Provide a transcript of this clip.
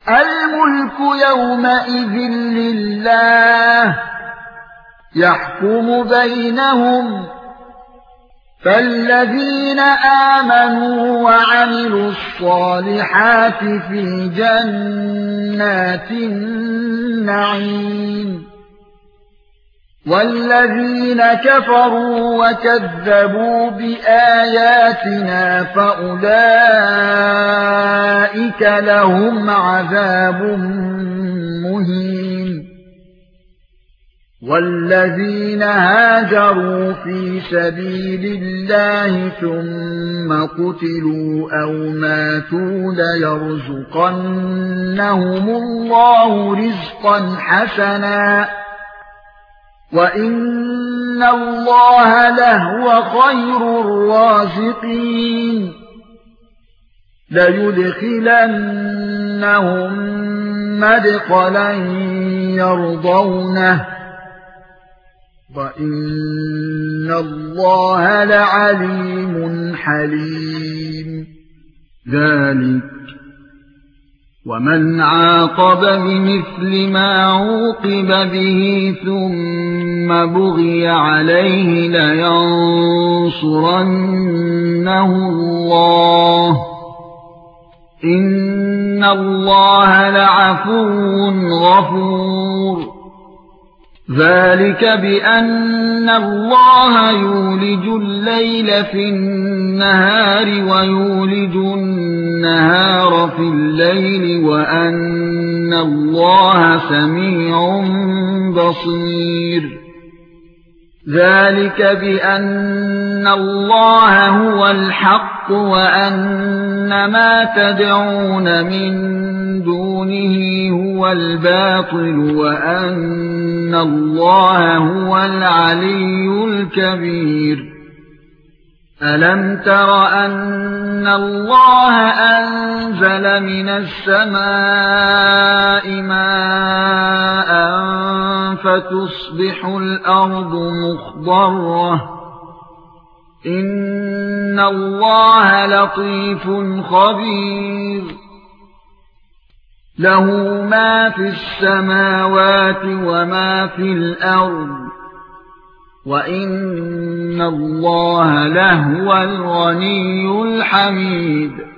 الملك يومئذ لله يحكم بينهم فالذين آمنوا وعملوا الصالحات في جنات النعيم والذين كفروا وكذبوا بآياتنا فأولئك لهم عذاب مهين والذين هاجروا في سبيل الله ثم قتلوا أو ماتوا ليرزقنهم الله رزقا حسنا وَإِنَّ اللَّهَ لَهُوَ خَيْرُ الرَّازِقِينَ لَيُدْخِلَنَّهُم مَّدْخَلًا يَرْضَوْنَهُ وَإِنَّ اللَّهَ لَعَلِيمٌ حَلِيمٌ ذَلِكَ وَمَنْ عَاقَبَ بِمِثْلِ مَا عُوقِبَ بِهِ ثُمَّ بُغِيَ عَلَيْهِ لَيَنصُرَنَّهُ اللَّهُ إِنَّ اللَّهَ لَعَفُوٌّ غَفُورٌ ذَلِكَ بِأَنَّ اللَّهَ يُولِجُ اللَّيْلَ فِي النَّهَارِ وَيُولِجُ النَّهَارَ فِي اللَّيْلِ وَأَنَّ اللَّهَ سَمِيعٌ بَصِيرٌ ذَلِكَ بِأَنَّ اللَّهَ هُوَ الْحَقُّ وَأَنَّ مَا تَدْعُونَ مِن دُونِهِ هُوَ الْبَاطِلُ وَأَنَّ اللَّهَ هُوَ الْعَلِيُّ الْكَبِيرُ أَلَمْ تَرَ أَنَّ اللَّهَ أَنزَلَ مِنَ السَّمَاءِ مَاءً فَتُصْبِحُ الْأَرْضُ مُخْضَرَّةً إِنَّ اللَّهَ لَطِيفٌ خَبِيرٌ لَهُ مَا فِي السَّمَاوَاتِ وَمَا فِي الْأَرْضِ وَإِنَّ اللَّهَ لَهُوَ الْغَنِيُّ الْحَمِيدُ